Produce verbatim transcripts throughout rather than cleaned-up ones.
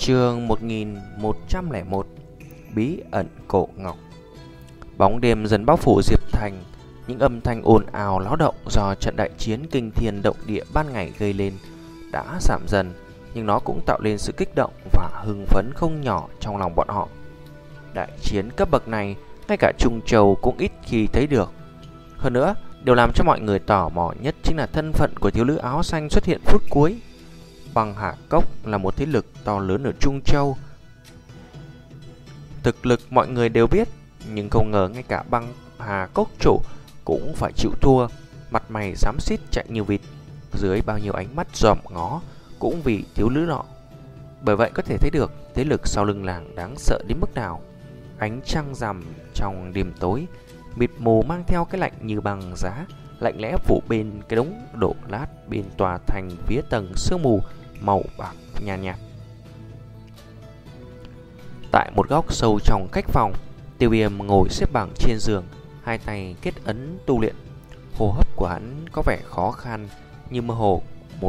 Chương một nghìn một trăm lẻ một. Bí ẩn cổ ngọc. Bóng đêm dần bao phủ Diệp Thành. Những âm thanh ồn ào náo động do trận đại chiến kinh thiên động địa ban ngày gây lên đã giảm dần, nhưng nó cũng tạo nên sự kích động và hưng phấn không nhỏ trong lòng bọn họ. Đại chiến cấp bậc này, ngay cả Trung Châu cũng ít khi thấy được. Hơn nữa, điều làm cho mọi người tò mò nhất chính là thân phận của thiếu nữ áo xanh xuất hiện phút cuối. Băng Hà Cốc là một thế lực to lớn ở Trung Châu. Thực lực mọi người đều biết, nhưng không ngờ ngay cả Băng Hà Cốc chủ cũng phải chịu thua, mặt mày xám xít chạy như vịt, dưới bao nhiêu ánh mắt dòm ngó cũng vì thiếu nữ nọ. Bởi vậy có thể thấy được thế lực sau lưng làng đáng sợ đến mức nào. Ánh trăng rằm trong đêm tối, mịt mù mang theo cái lạnh như băng giá, lạnh lẽ phủ bên cái đống đổ lát bên tòa thành phía tầng sương mù màu bạc nhàn nhạt, nhạt. Tại một góc sâu trong khách phòng, Tiêu Viêm ngồi xếp bằng trên giường, hai tay kết ấn tu luyện. Hô hấp của hắn có vẻ khó khăn, như mơ hồ một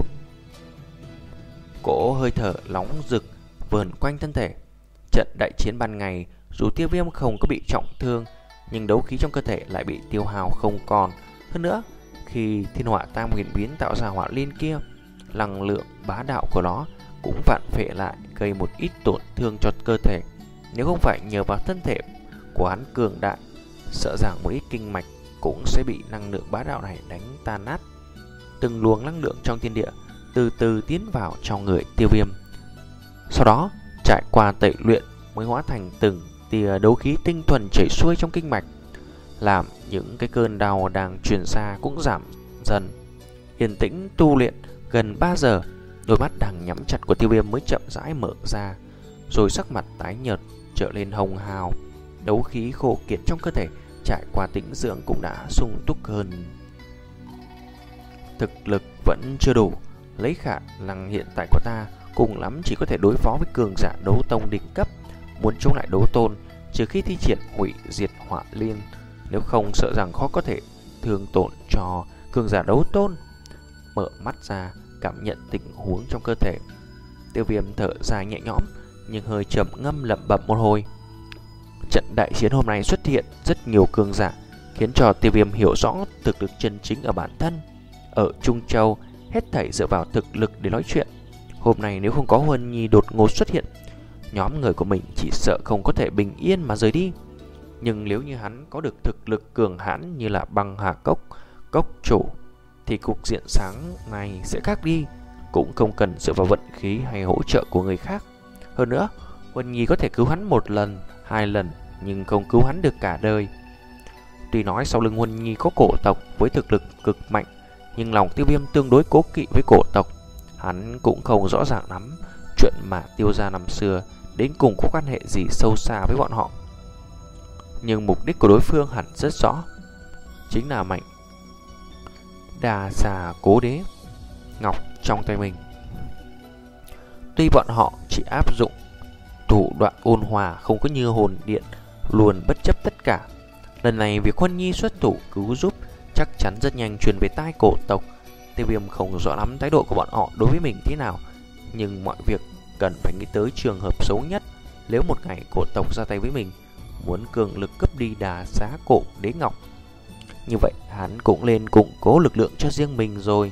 cỗ hơi thở nóng rực vờn quanh thân thể. Trận đại chiến ban ngày, dù Tiêu Viêm không có bị trọng thương, nhưng đấu khí trong cơ thể lại bị tiêu hao không còn. Hơn nữa, khi thiên hỏa tam huyền biến tạo ra hỏa liên kia, năng lượng bá đạo của nó cũng vạn phệ lại, gây một ít tổn thương cho cơ thể. Nếu không phải nhờ vào thân thể của hắn cường đại, sợ rằng một ít kinh mạch cũng sẽ bị năng lượng bá đạo này đánh tan nát. Từng luồng năng lượng trong thiên địa từ từ tiến vào trong người Tiêu Viêm, sau đó trải qua tẩy luyện mới hóa thành từng tia đấu khí tinh thuần chảy xuôi trong kinh mạch, làm những cái cơn đau đang truyền ra cũng giảm dần. Yên tĩnh tu luyện gần ba giờ, đôi mắt đang nhắm chặt của Tiêu Viêm mới chậm rãi mở ra, rồi sắc mặt tái nhợt trở lên hồng hào. Đấu khí khô kiệt trong cơ thể trải qua tĩnh dưỡng cũng đã sung túc hơn. Thực lực vẫn chưa đủ, lấy khả năng hiện tại của ta cùng lắm chỉ có thể đối phó với cường giả đấu tông đỉnh cấp. Muốn chống lại đấu tôn, trừ khi thi triển hủy diệt hỏa liên, nếu không sợ rằng khó có thể thương tổn cho cường giả đấu tôn. Mở mắt ra, cảm nhận tình huống trong cơ thể, Tiêu Viêm thở dài nhẹ nhõm, nhưng hơi trầm ngâm lẩm bẩm một hồi. Trận đại chiến hôm nay xuất hiện rất nhiều cường giả, khiến cho Tiêu Viêm hiểu rõ thực lực chân chính ở bản thân. Ở Trung Châu, hết thảy dựa vào thực lực để nói chuyện. Hôm nay nếu không có Huân Nhi đột ngột xuất hiện, nhóm người của mình chỉ sợ không có thể bình yên mà rời đi. Nhưng nếu như hắn có được thực lực cường hãn như là Băng Hà Cốc Cốc chủ, thì cục diện sáng này sẽ khác đi, cũng không cần dựa vào vận khí hay hỗ trợ của người khác. Hơn nữa, Huân Nhi có thể cứu hắn một lần, hai lần, nhưng không cứu hắn được cả đời. Tuy nói sau lưng Huân Nhi có cổ tộc với thực lực cực mạnh, nhưng lòng Tiêu Viêm tương đối cố kỵ với cổ tộc. Hắn cũng không rõ ràng lắm chuyện mà Tiêu gia năm xưa đến cùng có quan hệ gì sâu xa với bọn họ. Nhưng mục đích của đối phương hẳn rất rõ, chính là mảnh Đà Xà Cố Đế ngọc trong tay mình. Tuy bọn họ chỉ áp dụng thủ đoạn ôn hòa, không có như hồn điện luôn bất chấp tất cả, lần này việc Huân Nhi xuất thủ cứu giúp chắc chắn rất nhanh truyền về tai cổ tộc. Tiêu Viêm không rõ lắm thái độ của bọn họ đối với mình thế nào, nhưng mọi việc cần phải nghĩ tới trường hợp xấu nhất. Nếu một ngày cổ tộc ra tay với mình, muốn cường lực cướp đi Đà Xá Cổ Đế Ngọc, như vậy hắn cũng lên củng cố lực lượng cho riêng mình rồi.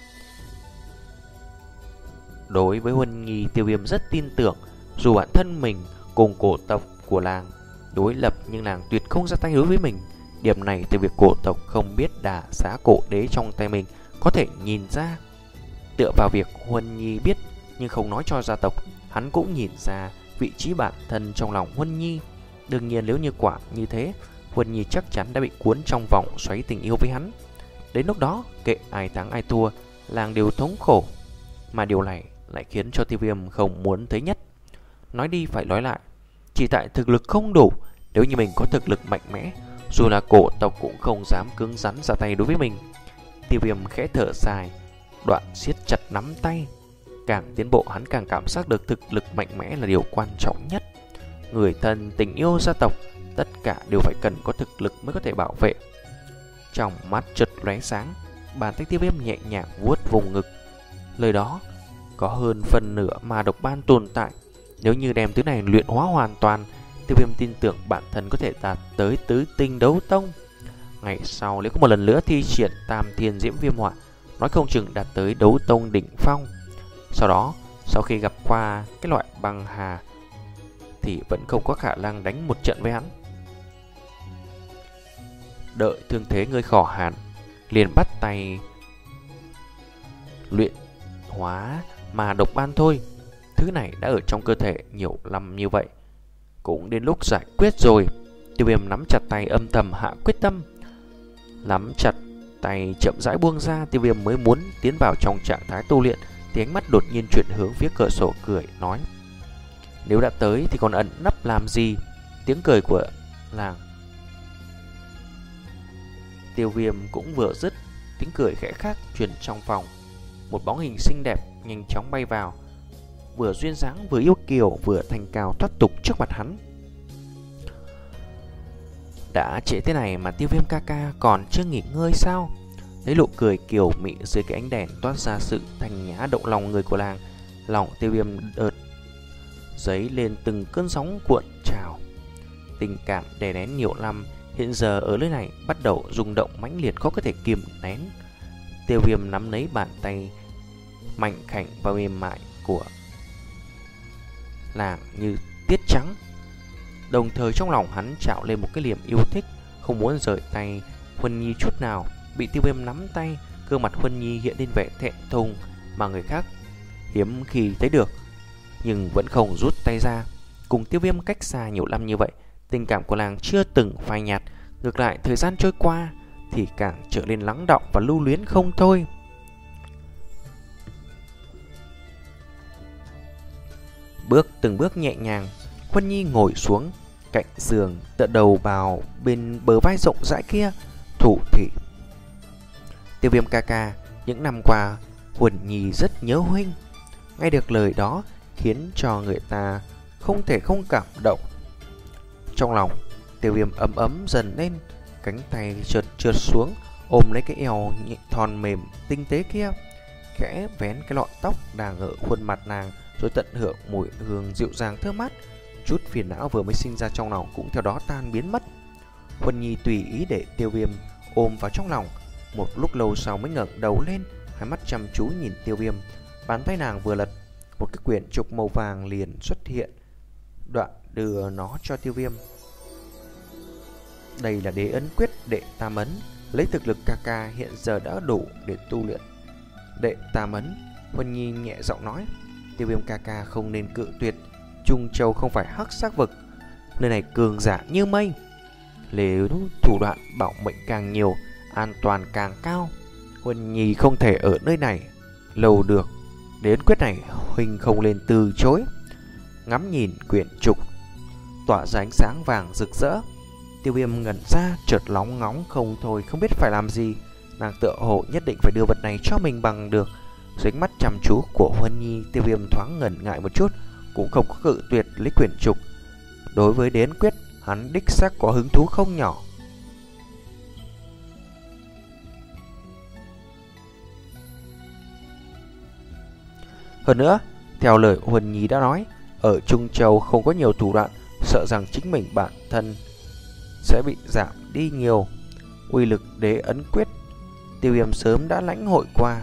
Đối với Huân Nhi, Tiêu Viêm rất tin tưởng. Dù bản thân mình cùng cổ tộc của làng đối lập, nhưng làng tuyệt không ra tay đối với mình. Điểm này từ việc cổ tộc không biết Đà Xá Cổ Đế trong tay mình có thể nhìn ra. Tựa vào việc Huân Nhi biết nhưng không nói cho gia tộc, hắn cũng nhìn ra vị trí bản thân trong lòng Huân Nhi. Đương nhiên nếu như quả như thế, Huân Nhi chắc chắn đã bị cuốn trong vòng xoáy tình yêu với hắn. Đến lúc đó, kệ ai thắng ai thua, làng đều thống khổ. Mà điều này lại khiến cho Tiêu Viêm không muốn thấy nhất. Nói đi phải nói lại, chỉ tại thực lực không đủ. Nếu như mình có thực lực mạnh mẽ, dù là cổ tộc cũng không dám cứng rắn ra tay đối với mình. Tiêu Viêm khẽ thở dài, đoạn siết chặt nắm tay. Càng tiến bộ, hắn càng cảm giác được thực lực mạnh mẽ là điều quan trọng nhất. Người thân, tình yêu, gia tộc, tất cả đều phải cần có thực lực mới có thể bảo vệ. Trong mắt chợt lóe sáng, bàn tay Tiêu Viêm nhẹ nhàng vuốt vùng ngực. Lời đó có hơn phần nửa mà độc ban tồn tại, Nếu như đem thứ này luyện hóa hoàn toàn, Tiêu Viêm tin tưởng bản thân có thể đạt tới tứ tinh đấu tông. Ngày sau nếu có một lần nữa thi triển Tam Thiên Diễm Viêm Hỏa, nói không chừng đạt tới đấu tông đỉnh phong. Sau đó, sau khi gặp qua cái loại băng hà thì vẫn không có khả năng đánh một trận với hắn. Đợi thương thế ngươi khỏi hẳn, liền bắt tay luyện hóa mà độc ban thôi. Thứ này đã ở trong cơ thể nhiều năm như vậy, cũng đến lúc giải quyết rồi. Tiêu Viêm nắm chặt tay âm thầm hạ quyết tâm. Nắm chặt tay chậm rãi buông ra, Tiêu Viêm mới muốn tiến vào trong trạng thái tu luyện thì ánh mắt đột nhiên chuyển hướng phía cửa sổ cười nói: nếu đã tới thì còn ẩn nấp làm gì? Tiếng cười của làng Tiêu Viêm cũng vừa dứt, tiếng cười khẽ khác truyền trong phòng. Một bóng hình xinh đẹp nhanh chóng bay vào, vừa duyên dáng vừa yêu kiều vừa thanh cao thoát tục trước mặt hắn. Đã trễ thế này mà Tiêu Viêm ca ca còn chưa nghỉ ngơi sao? Thấy nụ cười kiều mị dưới cái ánh đèn toát ra sự thanh nhã động lòng người của làng, lòng Tiêu Viêm đợt dấy lên từng cơn sóng cuộn trào. Tình cảm đè nén nhiều năm hiện giờ ở nơi này bắt đầu rung động mãnh liệt, khó có thể kìm nén. Tiêu Viêm nắm lấy bàn tay mạnh khảnh và mềm mại của làng như tiết trắng, đồng thời trong lòng hắn trào lên một cái niềm yêu thích, không muốn rời tay Huân Nhi chút nào. Bị Tiêu Viêm nắm tay, gương mặt Huân Nhi hiện lên vẻ thẹn thùng mà người khác hiếm khi thấy được, nhưng vẫn không rút tay ra. Cùng Tiêu Viêm cách xa nhiều năm như vậy, tình cảm của làng chưa từng phai nhạt, ngược lại thời gian trôi qua thì càng trở nên lắng đọng và lưu luyến không thôi. Bước từng bước nhẹ nhàng, Huân Nhi ngồi xuống cạnh giường, tựa đầu vào bên bờ vai rộng rãi kia, thủ thỉ: Tiêu Viêm ca ca, những năm qua Huân Nhi rất nhớ huynh. Nghe được lời đó khiến cho người ta không thể không cảm động. Trong lòng Tiêu Viêm ấm ấm dần lên, cánh tay trượt trượt xuống ôm lấy cái eo thon mềm tinh tế kia, khẽ vén cái lọn tóc đang ở khuôn mặt nàng, rồi tận hưởng mùi hương dịu dàng thơm mát. Chút phiền não vừa mới sinh ra trong lòng cũng theo đó tan biến mất. Huân Nhi tùy ý để Tiêu Viêm ôm vào trong lòng. Một lúc lâu sau mới ngẩng đầu lên, hai mắt chăm chú nhìn Tiêu Viêm. Bàn tay nàng vừa lật, một cái quyển trục màu vàng liền xuất hiện, đoạn đưa nó cho Tiêu Viêm. Đây là đế ấn quyết đệ tam ấn, lấy thực lực ca ca hiện giờ đã đủ để tu luyện đệ tam ấn. Huân Nhi nhẹ giọng nói: Tiêu Viêm ca ca không nên cự tuyệt, Trung Châu không phải hắc xác vực, nơi này cường giả như mây, nếu thủ đoạn bảo mệnh càng nhiều, an toàn càng cao. Huân Nhi không thể ở nơi này lâu được, đến quyết này huynh không nên từ chối. Ngắm nhìn quyển trục tỏa ra ánh sáng vàng rực rỡ, Tiêu Viêm ngẩn ra, chợt lóng ngóng không thôi, không biết phải làm gì. Nàng tựa hồ nhất định phải đưa vật này cho mình bằng được. Dưới ánh mắt chăm chú của Huân Nhi, Tiêu Viêm thoáng ngần ngại một chút, cũng không có cự tuyệt lấy quyển trục. Đối với đế ấn quyết, hắn đích xác có hứng thú không nhỏ. Hơn nữa, theo lời Huân Nhi đã nói, ở Trung Châu không có nhiều thủ đoạn, sợ rằng chính mình bản thân sẽ bị giảm đi nhiều. Uy lực đế ấn quyết Tiêu Viêm sớm đã lãnh hội qua.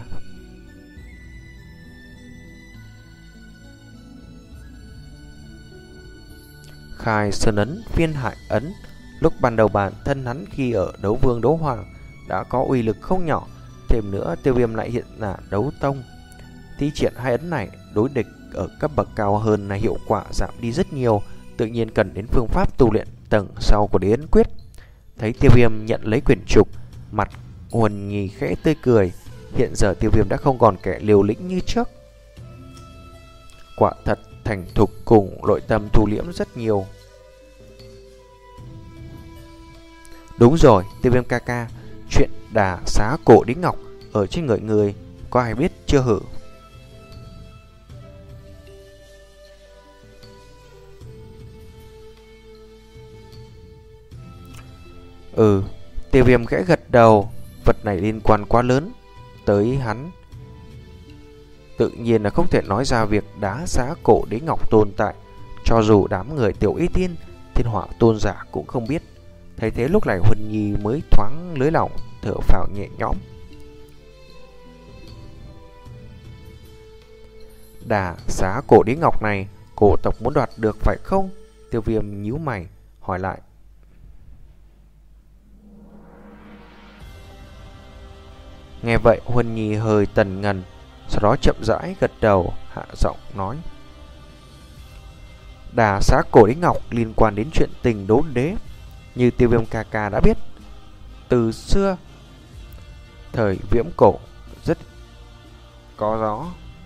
Khai Sơn ấn, Phiên Hải ấn, lúc ban đầu bản thân hắn khi ở đấu vương đấu hoàng đã có uy lực không nhỏ. Thêm nữa Tiêu Viêm lại hiện là đấu tông, thi triển hai ấn này đối địch ở cấp bậc cao hơn là hiệu quả giảm đi rất nhiều, tự nhiên cần đến phương pháp tu luyện tầng sau của đế ấn quyết. Thấy Tiêu Viêm nhận lấy quyển trục, mặt Huân Nhi khẽ tươi cười. Hiện giờ Tiêu Viêm đã không còn kẻ liều lĩnh như trước, quả thật thành thục cùng nội tâm thu liễm rất nhiều. Đúng rồi, Tiêu Viêm ca ca, chuyện đà xá cổ đính ngọc ở trên người người có ai biết chưa hử? Ừ, Tiêu Viêm khẽ gật đầu. Vật này liên quan quá lớn tới hắn, tự nhiên là không thể nói ra việc đá xá cổ đế ngọc tồn tại. Cho dù đám người Tiểu Y Tiên, Thiên Hỏa Tôn giả cũng không biết. Thấy thế lúc này Huân Nhi mới thoáng lưới lỏng, thở phào nhẹ nhõm. Đà xá cổ đế ngọc này cổ tộc muốn đoạt được phải không? Tiêu Viêm nhíu mày hỏi lại. Nghe vậy Huân Nhi hơi tần ngần, sau đó chậm rãi gật đầu, hạ giọng nói. Đà xá cổ đế ngọc liên quan đến chuyện tình đốn đế. Như Tiêu Viêm ca ca đã biết, từ xưa thời viễn cổ rất có gió.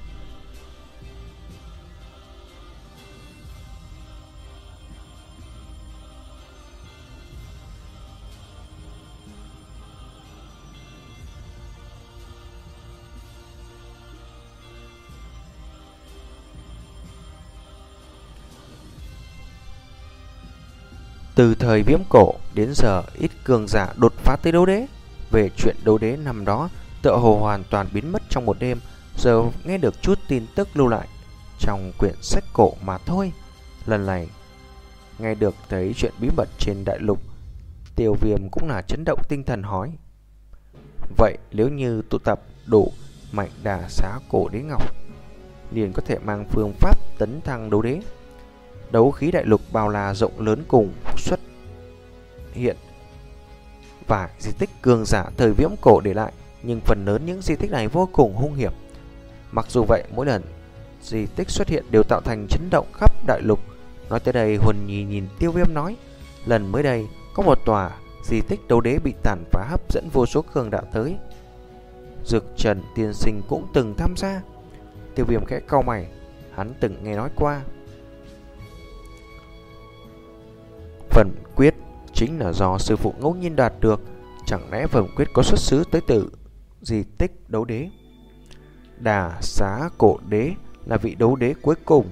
Từ thời viễn cổ đến giờ ít cường giả đột phá tới đấu đế. Về chuyện đấu đế năm đó tựa hồ hoàn toàn biến mất trong một đêm. Giờ nghe được chút tin tức lưu lại trong quyển sách cổ mà thôi. Lần này nghe được thấy chuyện bí mật trên đại lục, Tiêu Viêm cũng là chấn động tinh thần hỏi. Vậy nếu như tụ tập đủ mạnh đà xá cổ đế ngọc, liền có thể mang phương pháp tấn thăng đấu đế. Đấu khí đại lục bao la rộng lớn cùng xuất hiện vài di tích cường giả thời viễn cổ để lại, nhưng phần lớn những di tích này vô cùng hung hiểm. Mặc dù vậy, mỗi lần di tích xuất hiện đều tạo thành chấn động khắp đại lục. Nói tới đây, Huân Nhi nhìn Tiêu Viêm nói, lần mới đây có một tòa di tích đấu đế bị tàn phá hấp dẫn vô số cường đạo tới. Dược Trần tiên sinh cũng từng tham gia. Tiêu Viêm khẽ cau mày, hắn từng nghe nói qua. Phần quyết chính là do sư phụ ngẫu nhiên đạt được. Chẳng lẽ phần quyết có xuất xứ tới từ di tích đấu đế? Đà xá cổ đế là vị đấu đế cuối cùng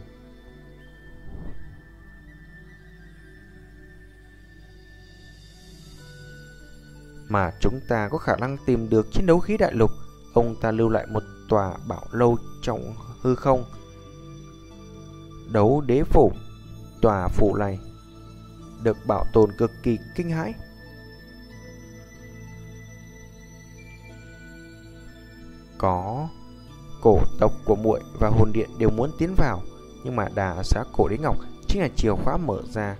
mà chúng ta có khả năng tìm được trên đấu khí đại lục. Ông ta lưu lại một tòa bảo lâu trong hư không, đấu đế phủ. Tòa phủ này được bảo tồn cực kỳ kinh hãi. Có cổ tộc của muội và hồn điện đều muốn tiến vào, nhưng mà đà xá cổ đế ngọc chính là chìa khóa mở ra.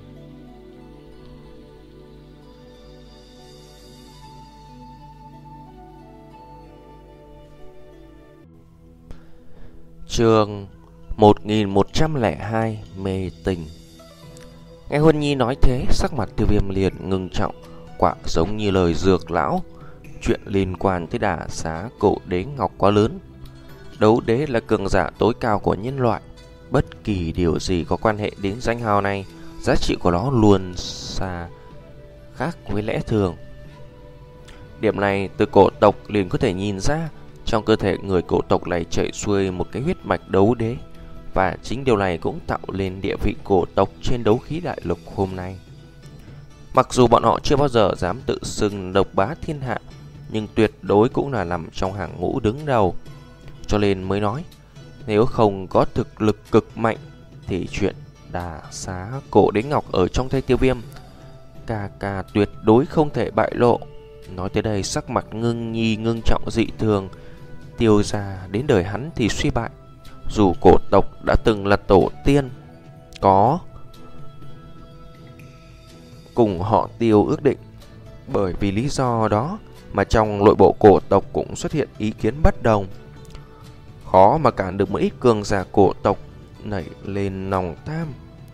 Chương một nghìn một trăm lẻ hai mê tình. Nghe Huân Nhi nói thế, sắc mặt Tiêu Viêm liền ngưng trọng, quả giống như lời dược lão. Chuyện liên quan tới đà xá cổ đế ngọc quá lớn. Đấu đế là cường giả tối cao của nhân loại. Bất kỳ điều gì có quan hệ đến danh hào này, giá trị của nó luôn xa khác với lẽ thường. Điểm này từ cổ tộc liền có thể nhìn ra. Trong cơ thể người cổ tộc này chảy xuôi một cái huyết mạch đấu đế, và chính điều này cũng tạo lên địa vị cổ tộc trên đấu khí đại lục hôm nay. Mặc dù bọn họ chưa bao giờ dám tự xưng độc bá thiên hạ, nhưng tuyệt đối cũng là nằm trong hàng ngũ đứng đầu. Cho nên mới nói, nếu không có thực lực cực mạnh thì chuyện đà xá cổ đế ngọc ở trong tay Tiêu Viêm ca ca tuyệt đối không thể bại lộ. Nói tới đây, sắc mặt Ngưng Nhi ngưng trọng dị thường. Tiêu gia đến đời hắn thì suy bại. Dù cổ tộc đã từng là tổ tiên, có cùng họ Tiêu ước định, bởi vì lý do đó mà trong nội bộ cổ tộc cũng xuất hiện ý kiến bất đồng. Khó mà cản được một ít cường giả cổ tộc nảy lên lòng tham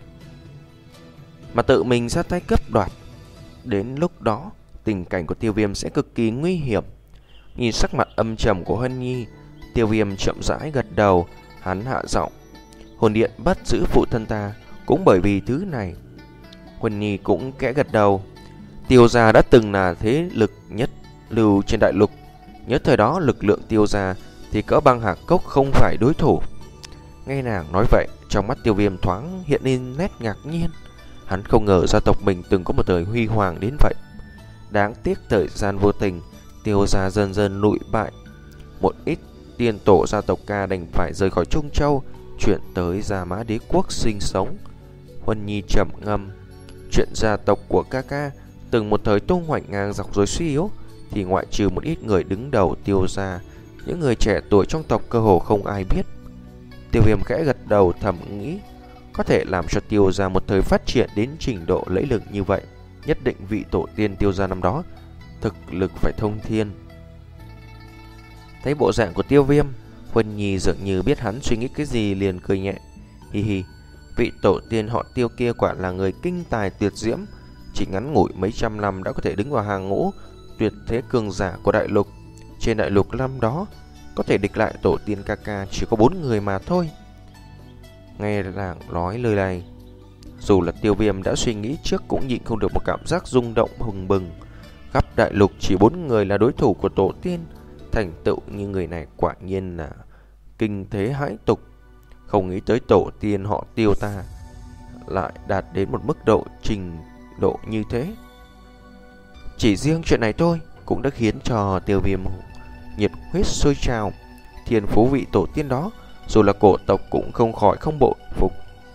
mà tự mình ra tay cướp đoạt. Đến lúc đó tình cảnh của Tiêu Viêm sẽ cực kỳ nguy hiểm. Nhìn sắc mặt âm trầm của Huân Nhi, Tiêu Viêm chậm rãi gật đầu. Hắn hạ giọng, hồn điện bắt giữ phụ thân ta cũng bởi vì thứ này. Huân Nhi cũng kẽ gật đầu. Tiêu gia đã từng là thế lực nhất lưu trên đại lục. Nhớ thời đó lực lượng Tiêu gia thì cỡ Băng Hạc Cốc không phải đối thủ. Nghe nàng nói vậy, trong mắt Tiêu Viêm thoáng hiện lên nét ngạc nhiên. Hắn không ngờ gia tộc mình từng có một thời huy hoàng đến vậy. Đáng tiếc thời gian vô tình, Tiêu gia dần dần lụi bại. Một ít tiên tổ gia tộc ca đành phải rời khỏi Trung Châu, chuyển tới Gia Mã Đế quốc sinh sống. Huân Nhi trầm ngâm. Chuyện gia tộc của ca ca từng một thời tung hoành ngang dọc rồi suy yếu, thì ngoại trừ một ít người đứng đầu Tiêu gia, những người trẻ tuổi trong tộc cơ hồ không ai biết. Tiêu Viêm khẽ gật đầu thầm nghĩ, có thể làm cho Tiêu gia một thời phát triển đến trình độ lẫy lừng như vậy, nhất định vị tổ tiên Tiêu gia năm đó thực lực phải thông thiên. Thấy bộ dạng của Tiêu Viêm, Huân Nhi dường như biết hắn suy nghĩ cái gì, liền cười nhẹ. Hi hi, vị tổ tiên họ Tiêu kia quả là người kinh tài tuyệt diễm, chỉ ngắn ngủi mấy trăm năm đã có thể đứng vào hàng ngũ tuyệt thế cường giả của đại lục. Trên đại lục năm đó, có thể địch lại tổ tiên ca ca chỉ có bốn người mà thôi. Nghe làng nói lời này, dù là Tiêu Viêm đã suy nghĩ trước cũng nhịn không được một cảm giác rung động hừng bừng. Khắp đại lục chỉ bốn người là đối thủ của tổ tiên, thành tựu như người này quả nhiên là kinh thế hãi tục. Không nghĩ tới tổ tiên họ Tiêu ta lại đạt đến một mức độ trình độ như thế. Chỉ riêng chuyện này thôi cũng đã khiến cho Tiêu Viêm nhiệt huyết sôi trào. Thiên phú vị tổ tiên đó, dù là cổ tộc cũng không khỏi không bội phục.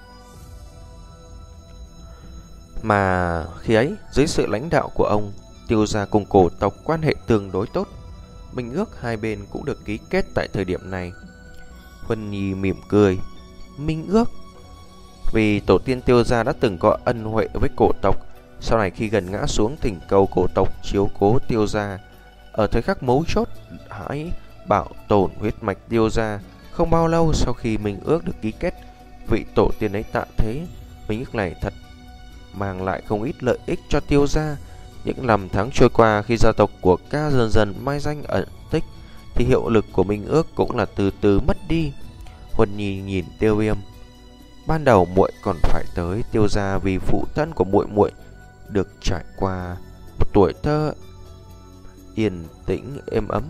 Mà khi ấy, dưới sự lãnh đạo của ông, Tiêu gia cùng cổ tộc quan hệ tương đối tốt. Minh ước hai bên cũng được ký kết tại thời điểm này. Huân Nhi mỉm cười. Minh ước? Vì tổ tiên Tiêu gia đã từng có ân huệ với cổ tộc, sau này khi gần ngã xuống thỉnh cầu cổ tộc chiếu cố Tiêu gia. Ở thời khắc mấu chốt hãy bảo tồn huyết mạch Tiêu gia. Không bao lâu sau khi minh ước được ký kết, vị tổ tiên ấy tạ thế. Minh ước này thật mang lại không ít lợi ích cho Tiêu gia. Những năm tháng trôi qua, khi gia tộc của ca dần dần mai danh ẩn tích, thì hiệu lực của minh ước cũng là từ từ mất đi. Huân Nhi nhìn Tiêu Viêm. Ban đầu muội còn phải tới Tiêu gia vì phụ thân của muội muội được trải qua một tuổi thơ yên tĩnh êm ấm.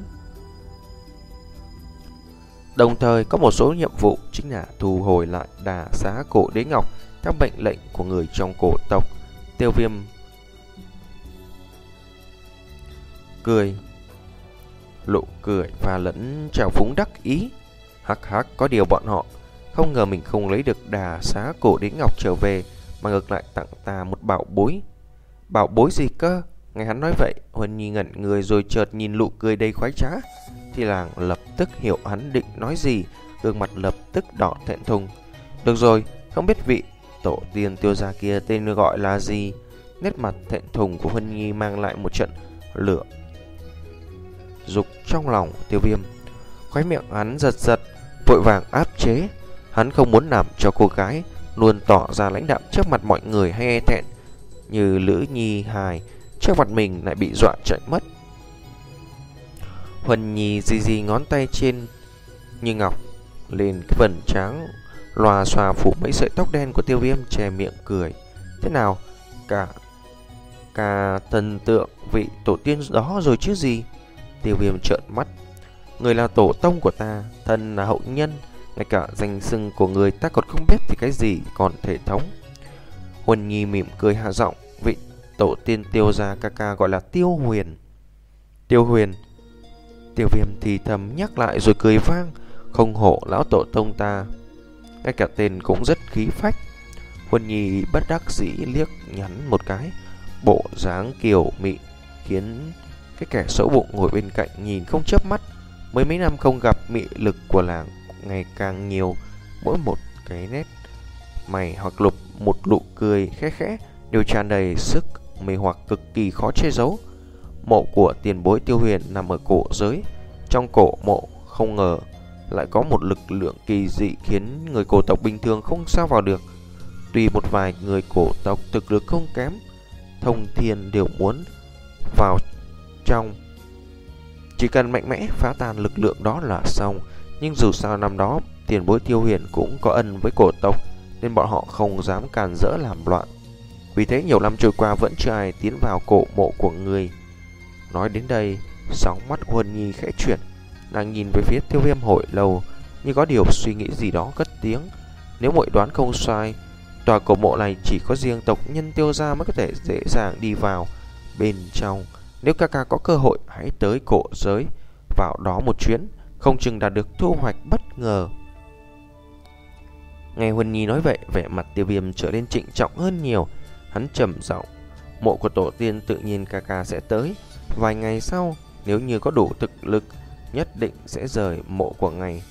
Đồng thời có một số nhiệm vụ chính là thu hồi lại đà xá cổ đế ngọc theo mệnh lệnh của người trong cổ tộc. Tiêu Viêm cười, lộ cười và lẫn trào phúng đắc ý. Hắc hắc, có điều bọn họ không ngờ mình không lấy được đà xá cổ đế ngọc trở về, mà ngược lại tặng ta một bảo bối. Bảo bối gì cơ? Nghe hắn nói vậy, Huân Nhi ngẩn người rồi chợt nhìn nụ cười đầy khoái trá, thì làng lập tức hiểu hắn định nói gì, gương mặt lập tức đỏ thẹn thùng. Được rồi, không biết vị tổ tiên Tiêu gia kia tên gọi là gì? Nét mặt thẹn thùng của Huân Nhi mang lại một trận lửa dục trong lòng Tiêu Viêm. Khóe miệng hắn giật giật, vội vàng áp chế. Hắn không muốn làm cho cô gái luôn tỏ ra lãnh đạm trước mặt mọi người hay e thẹn như Lữ Nhi hài, trước mặt mình lại bị dọa chạy mất. Huân Nhi di di ngón tay trên như ngọc lên cái phần trắng loà xòa phủ mấy sợi tóc đen của Tiêu Viêm, che miệng cười. Thế nào, cả cả thần tượng vị tổ tiên đó rồi chứ gì? Tiêu Viêm trợn mắt. Người là tổ tông của ta, thân là hậu nhân, ngay cả danh xưng của người ta còn không biết thì cái gì còn thể thống. Huân Nhi mỉm cười hạ giọng. Vị tổ tiên Tiêu gia ca ca gọi là Tiêu Huyền. Tiêu Huyền? Tiêu Viêm thì thầm nhắc lại rồi cười vang. Không hổ lão tổ tông ta, ngay cả tên cũng rất khí phách. Huân Nhi bất đắc dĩ liếc nhắn một cái, bộ dáng kiều mị khiến cái kẻ xấu bụng ngồi bên cạnh nhìn không chớp mắt. Mới mấy năm không gặp, mị lực của làng ngày càng nhiều. Mỗi một cái nét mày hoặc lục một nụ cười khẽ khẽ đều tràn đầy sức mê hoặc cực kỳ khó che giấu. Mộ của tiền bối Tiêu Huyền nằm ở cổ giới. Trong cổ mộ không ngờ lại có một lực lượng kỳ dị khiến người cổ tộc bình thường không sao vào được. Tuy một vài người cổ tộc thực lực không kém, thông thiên đều muốn vào trong, chỉ cần mạnh mẽ phá tan lực lượng đó là xong. Nhưng dù sao năm đó tiền bối Tiêu Huyền cũng có ân với cổ tộc, nên bọn họ không dám càn rỡ làm loạn. Vì thế nhiều năm trôi qua vẫn chưa ai tiến vào cổ mộ của người. Nói đến đây, sóng mắt Huân Nhi khẽ chuyển, nàng nhìn về phía Tiêu Viêm hồi lâu, như có điều suy nghĩ gì đó cất tiếng. Nếu muội đoán không sai, tòa cổ mộ này chỉ có riêng tộc nhân Tiêu gia mới có thể dễ dàng đi vào bên trong. Nếu ca ca có cơ hội, hãy tới cổ giới vào đó một chuyến, không chừng đạt được thu hoạch bất ngờ. Nghe Huân Nhi nói vậy, vẻ mặt Tiêu Viêm trở nên trịnh trọng hơn nhiều. Hắn trầm giọng: mộ của tổ tiên tự nhiên ca ca sẽ tới. Vài ngày sau, nếu như có đủ thực lực, nhất định sẽ rời mộ của ngài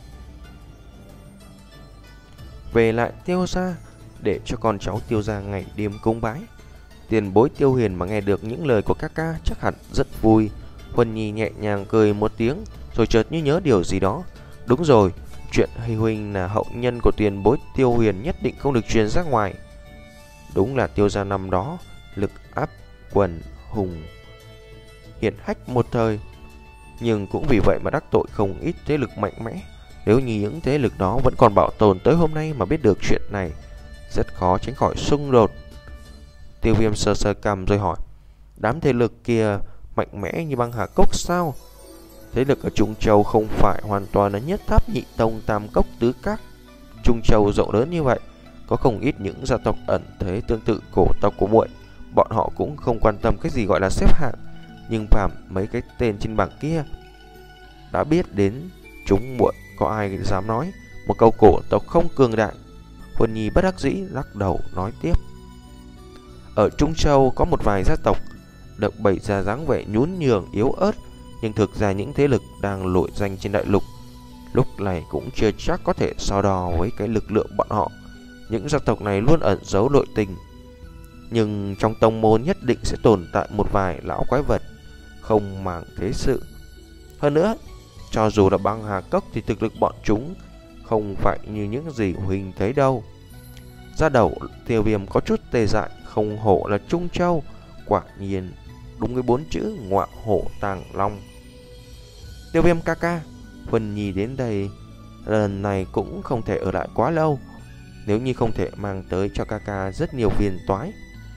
về lại Tiêu gia, để cho con cháu Tiêu gia ngày đêm cúng bái. Tiền bối Tiêu Huyền mà nghe được những lời của ca ca chắc hẳn rất vui. Huân Nhi nhẹ nhàng cười một tiếng, rồi chợt như nhớ điều gì đó. Đúng rồi, chuyện Hay Huynh là hậu nhân của tiền bối Tiêu Huyền nhất định không được truyền ra ngoài. Đúng là Tiêu gia năm đó lực áp quần hùng hiển hách một thời, nhưng cũng vì vậy mà đắc tội không ít thế lực mạnh mẽ. Nếu như những thế lực đó vẫn còn bảo tồn tới hôm nay mà biết được chuyện này, rất khó tránh khỏi xung đột. Tiêu Viêm sờ sờ cằm rồi hỏi: đám thế lực kia mạnh mẽ như băng hà cốc sao? Thế lực ở Trung Châu không phải hoàn toàn là nhất tháp nhị tông tam cốc tứ các. Trung Châu rộng lớn như vậy, có không ít những gia tộc ẩn thế tương tự cổ tộc của muội. Bọn họ cũng không quan tâm cái gì gọi là xếp hạng, nhưng phàm mấy cái tên trên bảng kia đã biết đến chúng muội, có ai dám nói một câu cổ tộc không cường đại? Huân Nhi bất đắc dĩ lắc đầu nói tiếp: ở Trung Châu có một vài gia tộc được bày ra dáng vẻ nhún nhường yếu ớt, nhưng thực ra những thế lực đang nổi danh trên đại lục lúc này cũng chưa chắc có thể so đo với cái lực lượng bọn họ. Những gia tộc này luôn ẩn giấu nội tình, nhưng trong tông môn nhất định sẽ tồn tại một vài lão quái vật không màng thế sự. Hơn nữa, cho dù là băng hà cốc thì thực lực bọn chúng không phải như những gì Huỳnh thấy đâu. Ra đầu Tiêu Viêm có chút tê dại, không hổ là Trung Châu, quả nhiên đúng cái bốn chữ ngọa hổ tàng long. Tiêu Viêm ca ca, Huân Nhi đến đây lần này cũng không thể ở lại quá lâu, nếu như không thể mang tới cho ca ca rất nhiều phiền toái.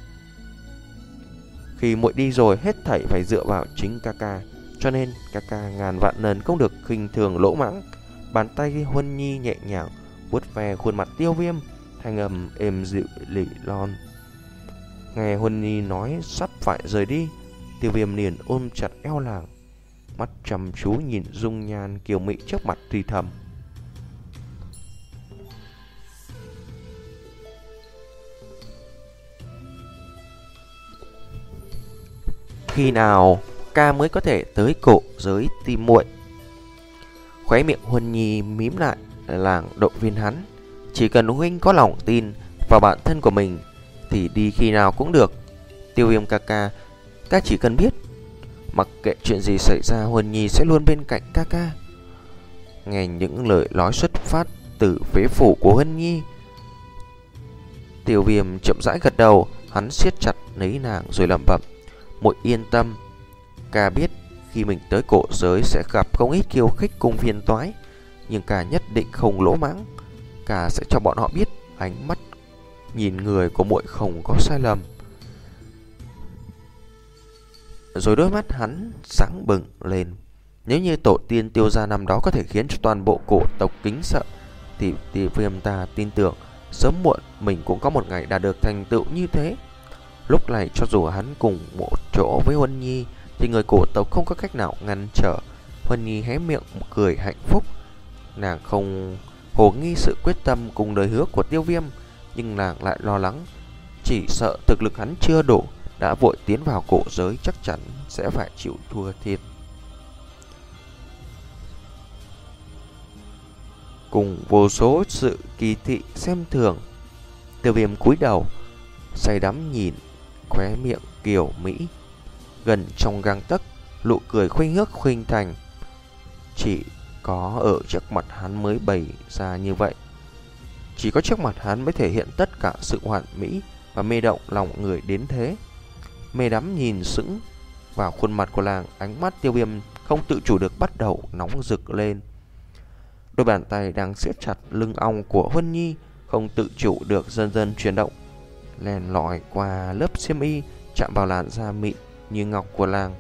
Khi muội đi rồi, hết thảy phải dựa vào chính ca ca, cho nên ca ca ngàn vạn lần không được khinh thường lỗ mãng. Bàn tay Huân Nhi nhẹ nhàng vuốt ve khuôn mặt Tiêu Viêm, thanh âm êm dịu lì lon. Nghe Huân Nhi nói sắp phải rời đi, Tiêu Viêm liền ôm chặt eo nàng, mắt chăm chú nhìn dung nhan kiều mị trước mặt tùy thầm: khi nào ca mới có thể tới cổ giới tìm muội? Khóe miệng Huân Nhi mím lại, làng động viên hắn: chỉ cần huynh có lòng tin vào bản thân của mình thì đi khi nào cũng được. Tiêu Viêm ca ca, ca chỉ cần biết, mặc kệ chuyện gì xảy ra, Huân Nhi sẽ luôn bên cạnh ca ca. Nghe những lời nói xuất phát từ phế phủ của Huân Nhi, Tiêu Viêm chậm rãi gật đầu. Hắn siết chặt lấy nàng rồi lẩm bẩm: muội yên tâm, ca biết khi mình tới cổ giới sẽ gặp không ít khiêu khích cùng phiền toái, nhưng ca nhất định không lỗ mãng. Ca sẽ cho bọn họ biết ánh mắt nhìn người của muội không có sai lầm. Rồi đôi mắt hắn sáng bừng lên. Nếu như tổ tiên Tiêu gia năm đó có thể khiến cho toàn bộ cổ tộc kính sợ, thì Tiêu Viêm ta tin tưởng sớm muộn mình cũng có một ngày đạt được thành tựu như thế. Lúc này cho dù hắn cùng một chỗ với Huân Nhi thì người cổ tộc không có cách nào ngăn trở. Huân Nhi hé miệng cười hạnh phúc. Nàng không hồ nghi sự quyết tâm cùng lời hứa của Tiêu Viêm, nhưng nàng lại lo lắng, chỉ sợ thực lực hắn chưa đủ, đã vội tiến vào cổ giới chắc chắn sẽ phải chịu thua thiệt. Cùng vô số sự kỳ thị xem thường, Tiêu Viêm cúi đầu say đắm nhìn khóe miệng kiều mỹ gần trong gang tấc, nụ cười khuynh hước khuynh thành. Chỉ có ở trước mặt hắn mới bày ra như vậy, chỉ có trước mặt hắn mới thể hiện tất cả sự hoàn mỹ và mê động lòng người đến thế. Mê đắm nhìn sững vào khuôn mặt của nàng, ánh mắt Tiêu Viêm không tự chủ được bắt đầu nóng rực lên. Đôi bàn tay đang siết chặt lưng ong của Huân Nhi không tự chủ được dần dần chuyển động, len lỏi qua lớp xiêm y, chạm vào làn da mịn như ngọc của nàng.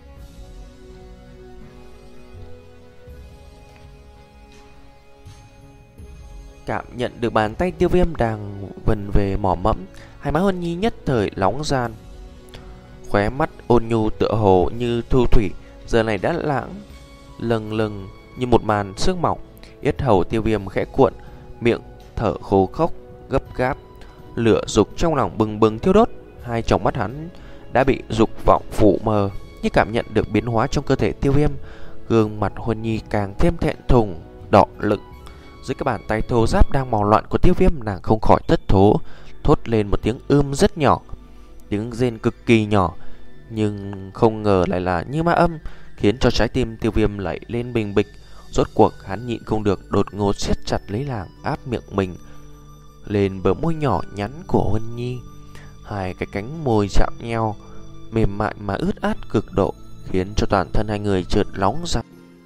Cảm nhận được bàn tay Tiêu Viêm đang vần về mỏ mẫm, hai má Huân Nhi nhất thời nóng gian. Khóe mắt ôn nhu tựa hồ như thu thủy giờ này đã lãng lâng lâng như một màn sương mỏng. Yết hầu Tiêu Viêm khẽ cuộn, miệng thở thở khô khốc, gấp gáp. Lửa dục trong lòng bừng bừng thiêu đốt. Hai tròng mắt hắn đã bị dục vọng phủ mờ. Như cảm nhận được biến hóa trong cơ thể Tiêu Viêm, gương mặt Huân Nhi càng thêm thẹn thùng, đỏ lựng. Dưới cái bàn tay thô ráp đang mò loạn của Tiêu Viêm, nàng không khỏi thất thố, thốt lên một tiếng ưm rất nhỏ. Tiếng rên cực kỳ nhỏ, nhưng không ngờ lại là như ma âm, khiến cho trái tim Tiêu Viêm lẩy lên bình bịch. Rốt cuộc hắn nhịn không được, đột ngột siết chặt lấy nàng, áp miệng mình lên bờ môi nhỏ nhắn của Huân Nhi. Hai cái cánh môi chạm nhau, mềm mại mà ướt át cực độ, khiến cho toàn thân hai người chợt nóng ra.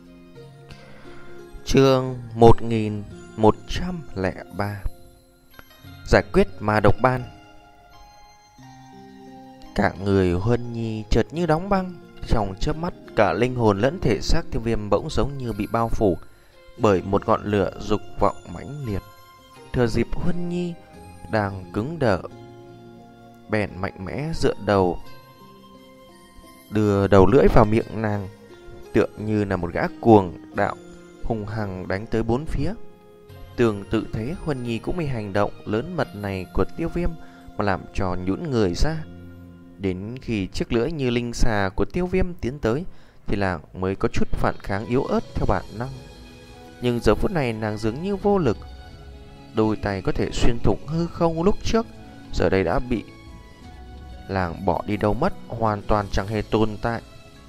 Chương một nghìn một trăm lẻ ba. Giải quyết ma độc ban. Cả người Huân Nhi chợt như đóng băng. Trong chớp mắt, cả linh hồn lẫn thể xác Tiêu Viêm bỗng giống như bị bao phủ bởi một ngọn lửa dục vọng mãnh liệt. Thừa dịp Huân Nhi đang cứng đờ, bèn mạnh mẽ dựa đầu, đưa đầu lưỡi vào miệng nàng, tựa như là một gã cuồng đạo hung hăng đánh tới bốn phía. Tương tự thế, Huân Nhi cũng bị hành động lớn mật này của Tiêu Viêm mà làm cho nhũn người ra. Đến khi chiếc lưỡi như linh xà của Tiêu Viêm tiến tới thì nàng mới có chút phản kháng yếu ớt theo bản năng. Nhưng giờ phút này nàng dường như vô lực. Đôi tay có thể xuyên thủng hư không lúc trước, giờ đây đã bị làng bỏ đi đâu mất, hoàn toàn chẳng hề tồn tại.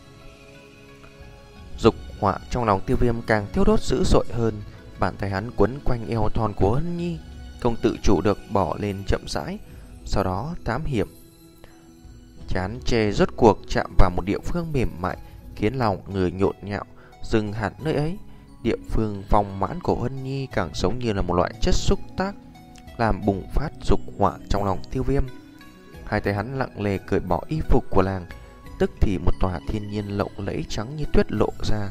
Dục hỏa trong lòng Tiêu Viêm càng thiêu đốt dữ dội hơn. Bàn tay hắn quấn quanh eo thon của Huân Nhi, không tự chủ được bỏ lên chậm rãi, sau đó thám hiểm. Chán chê rốt cuộc chạm vào một địa phương mềm mại, khiến lòng người nhộn nhạo. Dừng hẳn nơi ấy, địa phương phong mãn của Huân Nhi càng giống như là một loại chất xúc tác, làm bùng phát dục hỏa trong lòng Tiêu Viêm. Hai tay hắn lặng lề cởi bỏ y phục của làng, tức thì một tòa thiên nhiên lộng lẫy trắng như tuyết lộ ra.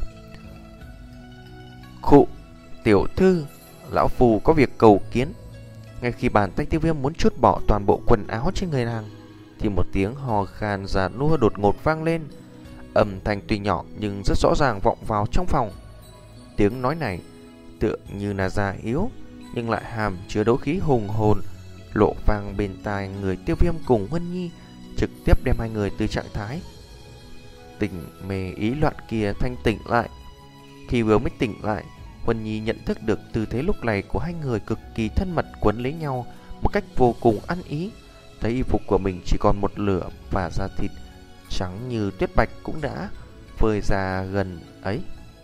Khụ, tiểu thư, lão phù có việc cầu kiến. Ngay khi bàn tay Tiêu Viêm muốn trút bỏ toàn bộ quần áo trên người nàng, thì một tiếng hò khan già nua đột ngột vang lên. Âm thanh tuy nhỏ nhưng rất rõ ràng vọng vào trong phòng. Tiếng nói này tựa như là già yếu, nhưng lại hàm chứa đấu khí hùng hồn, lộ vang bên tai người Tiêu Viêm cùng Huân Nhi, trực tiếp đem hai người từ trạng thái tỉnh mê ý loạn kia thanh tỉnh lại. Khi vừa mới tỉnh lại, Huân Nhi nhận thức được tư thế lúc này của hai người cực kỳ thân mật quấn lấy nhau một cách vô cùng ăn ý. Thấy y phục của mình chỉ còn một lửa và da thịt trắng như tuyết bạch cũng đã phơi ra gần ấy.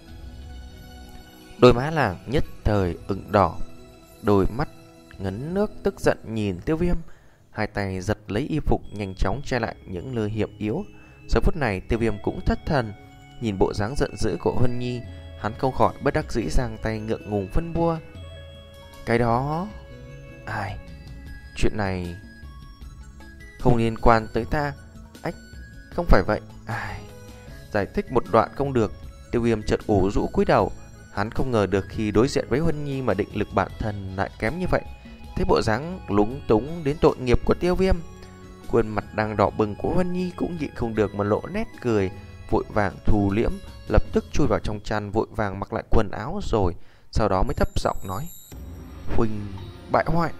Đôi má làng nhất thời ửng đỏ, đôi mắt ngấn nước tức giận nhìn Tiêu Viêm. Hai tay giật lấy y phục nhanh chóng che lại những nơi hiểm yếu. Giờ phút này Tiêu Viêm cũng thất thần, nhìn bộ dáng giận dữ của Huân Nhi, hắn không khỏi bất đắc dĩ giang tay ngượng ngùng phân bua. Cái đó... Ai... Chuyện này... không liên quan tới ta. Ách, không phải vậy. Ai... Giải thích một đoạn không được, Tiêu Viêm chợt ủ rũ cúi đầu. Hắn không ngờ được khi đối diện với Huân Nhi mà định lực bản thân lại kém như vậy. Thấy bộ dáng lúng túng đến tội nghiệp của Tiêu Viêm, khuôn mặt đang đỏ bừng của Huân Nhi cũng nhịn không được mà lộ nét cười, vội vàng thu liễm, lập tức chui vào trong chăn, vội vàng mặc lại quần áo, rồi sau đó mới thấp giọng nói: Huynh bại hoại.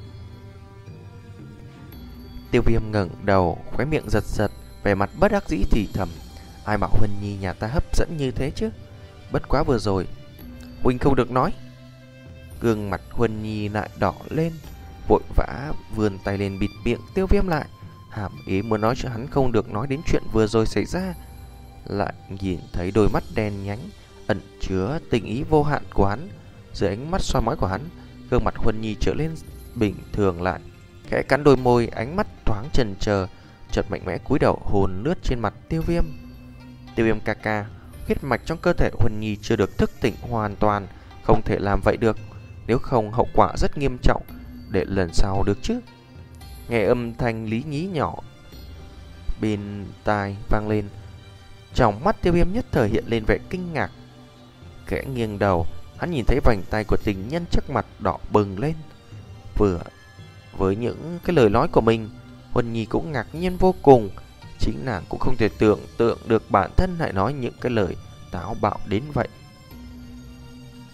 Tiêu Viêm ngẩng đầu, khóe miệng giật giật, vẻ mặt bất đắc dĩ thì thầm: Ai bảo Huân Nhi nhà ta hấp dẫn như thế chứ? Bất quá vừa rồi huynh không được nói. Gương mặt Huân Nhi lại đỏ lên, vội vã vươn tay lên bịt miệng Tiêu Viêm lại, hàm ý muốn nói cho hắn không được nói đến chuyện vừa rồi xảy ra. Lại nhìn thấy đôi mắt đen nhánh ẩn chứa tình ý vô hạn của hắn. Dưới ánh mắt soi mói của hắn, gương mặt Huân Nhi trở lên bình thường lại, khẽ cắn đôi môi, ánh mắt thoáng chần chờ, chợt mạnh mẽ cúi đầu hôn lướt trên mặt Tiêu Viêm. Tiêu Viêm ca ca, huyết mạch trong cơ thể Huân Nhi chưa được thức tỉnh hoàn toàn, không thể làm vậy được, nếu không hậu quả rất nghiêm trọng, để lần sau được chứ. Nghe âm thanh lý nhí nhỏ bên tai vang lên, trong mắt Tiêu Viêm nhất thời hiện lên vẻ kinh ngạc. Khẽ nghiêng đầu, hắn nhìn thấy vành tay của tình nhân trước mặt đỏ bừng lên. Vừa với những cái lời nói của mình, Huân Nhi cũng ngạc nhiên vô cùng. Chính nàng cũng không thể tưởng tượng được bản thân lại nói những cái lời táo bạo đến vậy.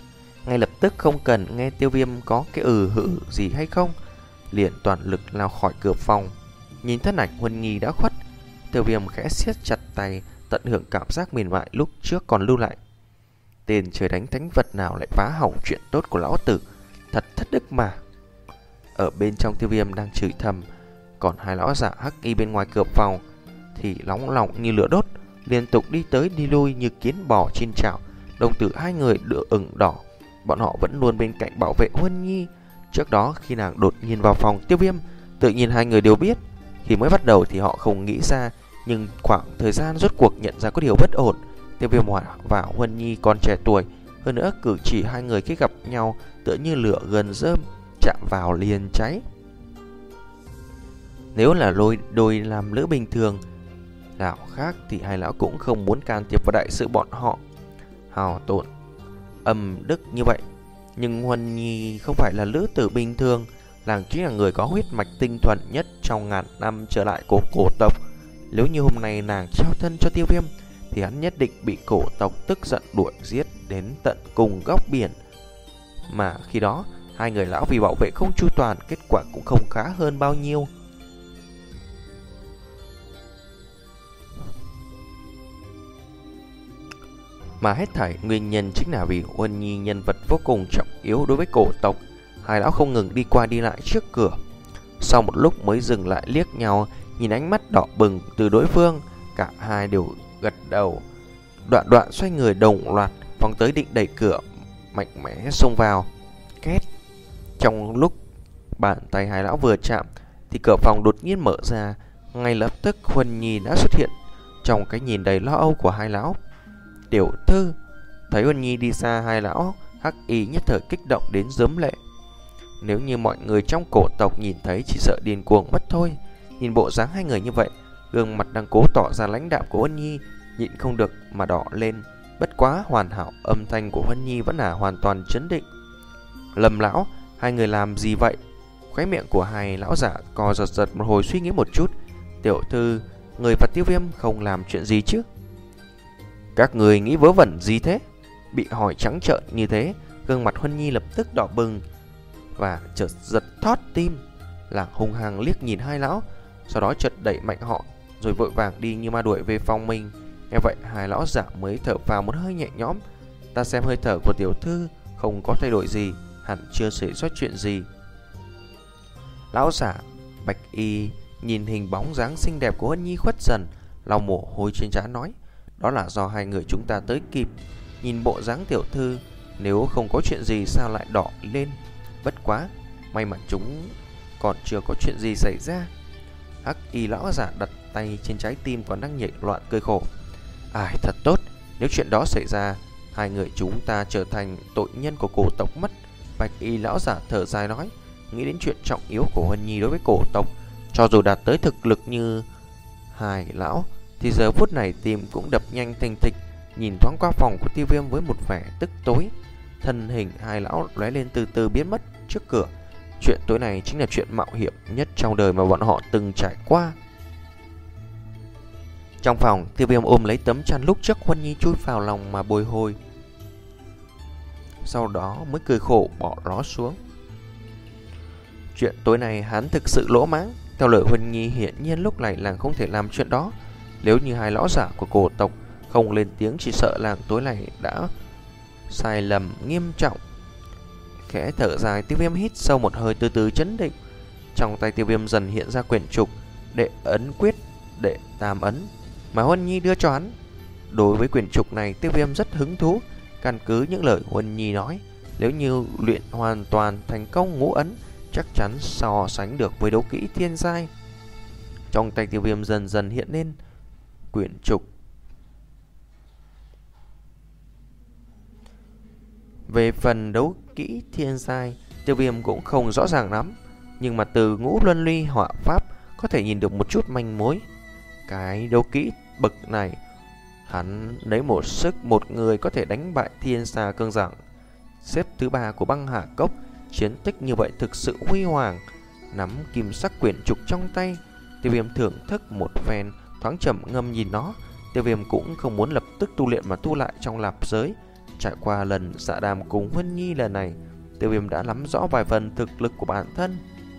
ngay lập tức không cần nghe Tiêu Viêm có cái ừ hử gì hay không, liền toàn lực lao khỏi cửa phòng. Nhìn thân ảnh Huân Nhi đã khuất, Tiêu Viêm khẽ siết chặt tay, tận hưởng cảm giác mềm mại lúc trước còn lưu lại. Tên trời đánh thánh vật nào lại phá hỏng chuyện tốt của lão tử, thật thất đức mà. Ở bên trong, Tiêu Viêm đang chửi thầm, còn hai lão giả hắc y bên ngoài cửa phòng thì nóng lòng như lửa đốt, liên tục đi tới đi lui như kiến bò trên chảo. Đồng tử hai người đựa ửng đỏ, bọn họ vẫn luôn bên cạnh bảo vệ Huân Nhi. Trước đó khi nàng đột nhiên vào phòng Tiêu Viêm, tự nhiên hai người đều biết. Khi mới bắt đầu thì họ không nghĩ ra, nhưng khoảng thời gian rốt cuộc nhận ra có điều bất ổn. Tiêu Viêm và Huân Nhi còn trẻ tuổi, hơn nữa cử chỉ hai người khi gặp nhau tựa như lửa gần rơm, chạm vào liền cháy. Nếu là lôi đôi làm lữ bình thường nào khác thì hai lão cũng không muốn can thiệp vào đại sự bọn họ hào tổn âm đức như vậy. Nhưng Huân Nhi không phải là lữ tử bình thường, nàng chính là người có huyết mạch tinh thuần nhất trong ngàn năm trở lại của cổ tộc. Nếu như hôm nay nàng trao thân cho Tiêu Viêm thì hắn nhất định bị cổ tộc tức giận đuổi giết đến tận cùng góc biển. Mà khi đó hai người lão vì bảo vệ không chu toàn, kết quả cũng không khá hơn bao nhiêu. Mà hết thảy nguyên nhân chính là vì Huân Nhi nhân vật vô cùng trọng yếu đối với cổ tộc. Hai lão không ngừng đi qua đi lại trước cửa, sau một lúc mới dừng lại liếc nhau, nhìn ánh mắt đỏ bừng từ đối phương. Cả hai đều gật đầu, đoạn đoạn xoay người đồng loạt phóng tới định đẩy cửa, mạnh mẽ xông vào. Két. Trong lúc bàn tay hai lão vừa chạm thì cửa phòng đột nhiên mở ra. Ngay lập tức Huân Nhi đã xuất hiện trong cái nhìn đầy lo âu của hai lão. Tiểu thư. Thấy Huân Nhi đi xa, hai lão hắc y nhất thời kích động đến rớm lệ. Nếu như mọi người trong cổ tộc nhìn thấy chỉ sợ điên cuồng mất thôi. Nhìn bộ dáng hai người như vậy, gương mặt đang cố tỏ ra lãnh đạm của Huân Nhi nhịn không được mà đỏ lên. Bất quá hoàn hảo, âm thanh của Huân Nhi vẫn là hoàn toàn trấn định. Lâm lão, hai người làm gì vậy? Khóe miệng của hai lão giả co giật giật một hồi, suy nghĩ một chút. Tiểu thư, người và Tiêu Viêm không làm chuyện gì chứ? Các người nghĩ vớ vẩn gì thế? Bị hỏi trắng trợn như thế, gương mặt Huân Nhi lập tức đỏ bừng và chợt giật thót tim. Làng hung hăng liếc nhìn hai lão, sau đó chợt đẩy mạnh họ, rồi vội vàng đi như ma đuổi về phòng mình. Nghe vậy hai lão giả mới thở vào một hơi nhẹ nhõm. Ta xem hơi thở của tiểu thư không có thay đổi gì, hẳn chưa xảy ra chuyện gì. Lão giả bạch y nhìn hình bóng dáng xinh đẹp của Huân Nhi khuất dần, lau mồ hôi trên trán nói, đó là do hai người chúng ta tới kịp. Nhìn bộ dáng tiểu thư, nếu không có chuyện gì sao lại đỏ lên? Bất quá, may mà chúng còn chưa có chuyện gì xảy ra. Hắc y lão giả đặt tay trên trái tim còn đang nhảy loạn cười khổ. Ai, thật tốt, nếu chuyện đó xảy ra, hai người chúng ta trở thành tội nhân của cổ tộc mất. Bạch y lão giả thở dài nói, nghĩ đến chuyện trọng yếu của Huân Nhi đối với cổ tộc, cho dù đạt tới thực lực như hai lão thì giờ phút này tim cũng đập nhanh thình thịch. Nhìn thoáng qua phòng của Tiêu Viêm với một vẻ tức tối, thân hình hai lão lóe lên từ từ biến mất trước cửa. Chuyện tối này chính là chuyện mạo hiểm nhất trong đời mà bọn họ từng trải qua. Trong phòng, Tiêu Viêm ôm lấy tấm chăn lúc trước Huân Nhi chui vào lòng mà bồi hồi, sau đó mới cười khổ bỏ nó xuống. Chuyện tối nay hắn thực sự lỗ mãng. Theo lời Huân Nhi, hiển nhiên lúc này làng không thể làm chuyện đó. Nếu như hai lão giả của cổ tộc không lên tiếng, chỉ sợ làng tối này đã sai lầm nghiêm trọng. Khẽ thở dài, Tiêu Viêm hít sâu một hơi, từ từ chấn định. Trong tay Tiêu Viêm dần hiện ra quyển trục đệ ấn quyết, đệ tam ấn mà Huân Nhi đưa cho hắn. Đối với quyển trục này, Tiêu Viêm rất hứng thú. Căn cứ những lời Huân Nhi nói, nếu như luyện hoàn toàn thành công ngũ ấn, chắc chắn so sánh được với đấu kỹ thiên giai. Trong tay Tiêu Viêm dần dần hiện lên quyển trục. Về phần đấu kỹ thiên giai, Tiêu Viêm cũng không rõ ràng lắm, nhưng mà từ ngũ luân ly họa pháp có thể nhìn được một chút manh mối. Cái đấu kỹ bậc này, hắn lấy một sức một người có thể đánh bại thiên xa cương giảng xếp thứ ba của băng hà cốc. Chiến tích như vậy thực sự huy hoàng. Nắm kim sắc quyển trục trong tay, Tiêu Viêm thưởng thức một phen, thoáng trầm ngâm nhìn nó. Tiêu Viêm cũng không muốn lập tức tu luyện mà tu lại trong lạp giới, Trải qua lần dạ đàm cùng Huân Nhi lần này, Tiêu Viêm đã nắm rõ vài phần thực lực của bản thân.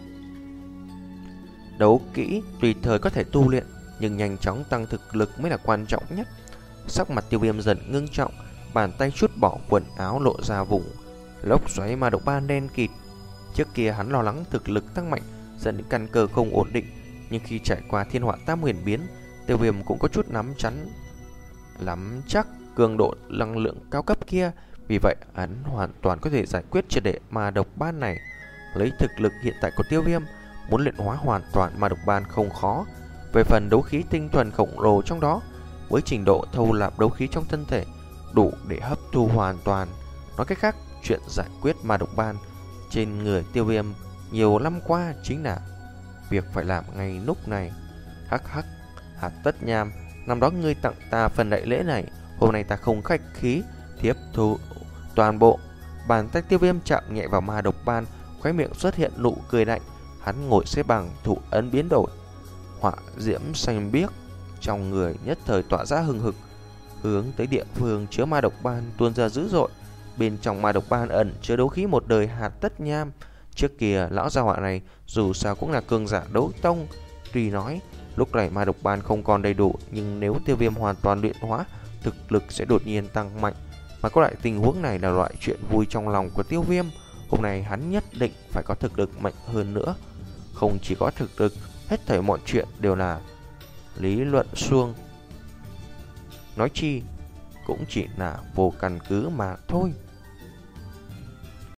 Đấu kỹ tùy thời có thể tu luyện, nhưng nhanh chóng tăng thực lực mới là quan trọng nhất. Sắc mặt Tiêu Viêm dần ngưng trọng, bàn tay trút bỏ quần áo lộ ra vùng lốc xoáy ma độc ban đen kịt. Trước kia hắn lo lắng thực lực tăng mạnh dẫn đến căn cơ không ổn định, nhưng khi trải qua thiên họa tam huyền biến, Tiêu Viêm cũng có chút nắm chắn lắm chắc cường độ năng lượng cao cấp kia. Vì vậy hắn hoàn toàn có thể giải quyết triệt để ma độc ban này. Lấy thực lực hiện tại của Tiêu Viêm, muốn luyện hóa hoàn toàn ma độc ban không khó. Về phần đấu khí tinh thuần khổng lồ trong đó, với trình độ thâu nạp đấu khí trong thân thể đủ để hấp thu hoàn toàn. Nói cách khác, chuyện giải quyết ma độc ban trên người Tiêu Viêm nhiều năm qua chính là việc phải làm ngay lúc này. Hắc hắc, Hạt Tất Nham, năm đó ngươi tặng ta phần đại lễ này, hôm nay ta không khách khí tiếp thu toàn bộ. Bàn tay Tiêu Viêm chạm nhẹ vào ma độc ban, khóe miệng xuất hiện nụ cười lạnh. Hắn ngồi xếp bằng, thủ ấn biến đổi, hỏa diễm xanh biếc trong người nhất thời tỏa ra hừng hực, hướng tới địa phương chứa ma độc ban tuôn ra dữ dội. Bên trong ma độc ban ẩn chứa đấu khí một đời Hạt Tất Nham. Trước kia lão gia hỏa này dù sao cũng là cường giả đấu tông, tuy nói lúc này ma độc ban không còn đầy đủ, nhưng nếu Tiêu Viêm hoàn toàn luyện hóa, thực lực sẽ đột nhiên tăng mạnh. Mà có loại tình huống này là loại chuyện vui trong lòng của Tiêu Viêm. Hôm nay hắn nhất định phải có thực lực mạnh hơn nữa. Không chỉ có thực lực, hết thảy mọi chuyện đều là lý luận suông, nói chi cũng chỉ là vô căn cứ mà thôi.